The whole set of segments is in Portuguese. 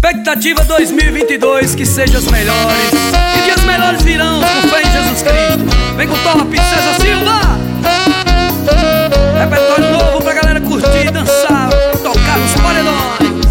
Expectativa 2022, que sejam os melhores, e dias melhores virão com fé em Jesus Cristo. Vem com top, César Silva. Repertório novo pra galera curtir, dançar, tocar nos paredões.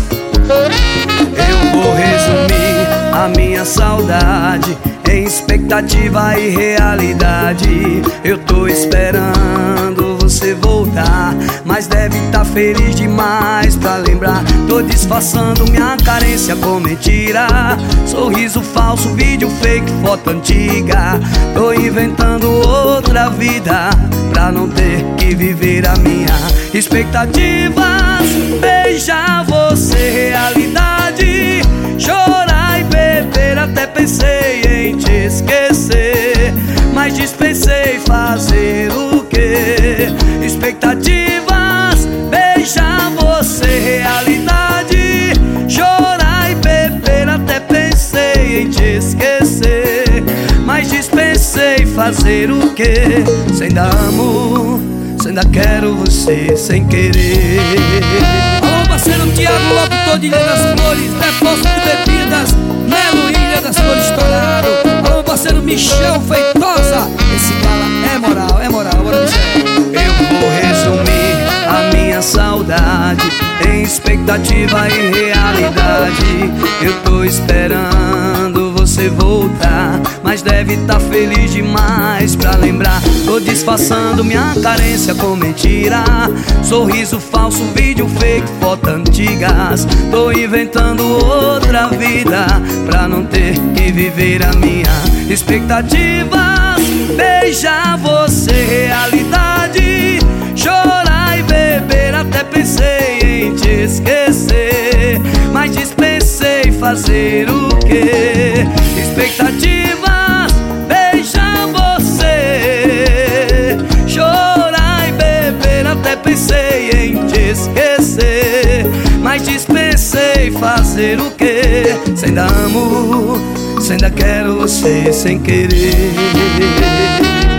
Eu vou resumir a minha saudade em expectativa e realidade. Eu tô esperando você voltar, mas deve tá feliz demais pra lembrar. Tô disfarçando minha carência com mentira, sorriso falso, vídeo fake, foto antiga. Tô inventando outra vida pra não ter que viver a minha. Expectativas, beijar você, realidade. Chorar e beber, até pensei em te esquecer, mas dispensei fazer o quê? Expectativas, beijar você, realidade. Chorar e beber, até pensei em te esquecer, mas dispensei fazer o quê? Se ainda amo, se ainda quero você sem querer. Alô, parceiro Tiago, locutor de Ilha das Flores, depósito de bebidas, Melo, Ilha das Flores estourado. Alô, parceiro Michel Feitosa, esse cara é moral, bora Michel. Eu vou resumir a minha saudade em expectativa e realidade. Eu tô esperando você voltar, mas deve tá feliz demais pra lembrar. Tô disfarçando minha carência com mentira, sorriso falso, vídeo fake, foto antigas. Tô inventando outra vida pra não ter que viver a minha. Expectativas, beijar você, realidade. Chorar e beber, até pensei em te esquecer, mas dispensei fazer o quê? Expectativas, beijar você. Chorar e beber, até pensei em te esquecer, mas dispensei fazer o quê? Se ainda amo, se ainda quero você sem querer.